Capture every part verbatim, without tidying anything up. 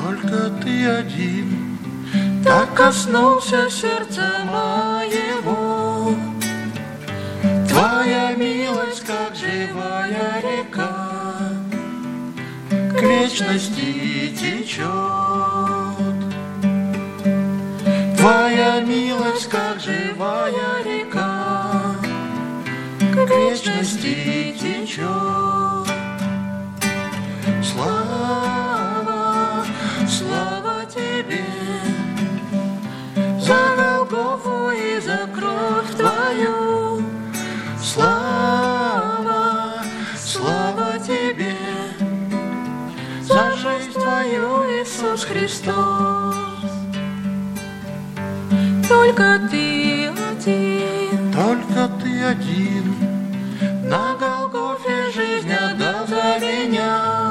только ты один так коснулся сердца моего. Твоя милость, как живая река, к вечности течет. Твоя милость, как живая река, к вечности течет. Слава, слава тебе за Голгофу и за кровь твою. Слава, слава тебе за жизнь твою, Иисус Христос. Только ты один, только ты один на Голгофе жизнь отдал за меня.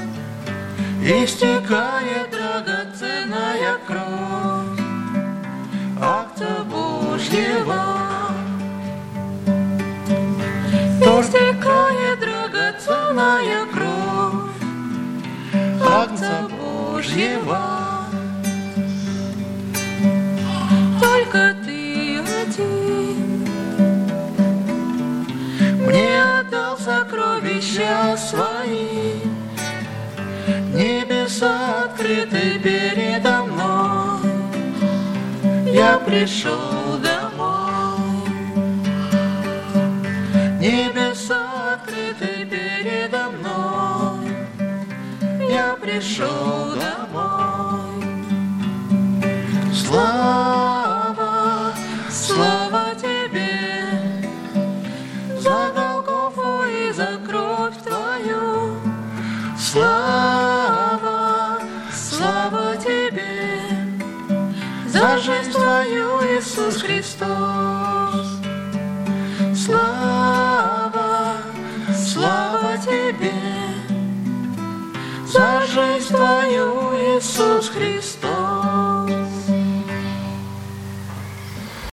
Истекает драгоценная кровь акта Божьего. Истекает драгоценная кровь акта Божьего. только ты один. Мне отдал сокровища свои, небеса открыты передо мной. Я пришел домой. Небеса открыты передо мной. Я пришел домой. Слава, слава тебе за Голгофу и за кровь твою. Слава, слава тебе за жизнь твою, Иисус Христос. Слава, слава тебе за жизнь твою, Иисус Христос.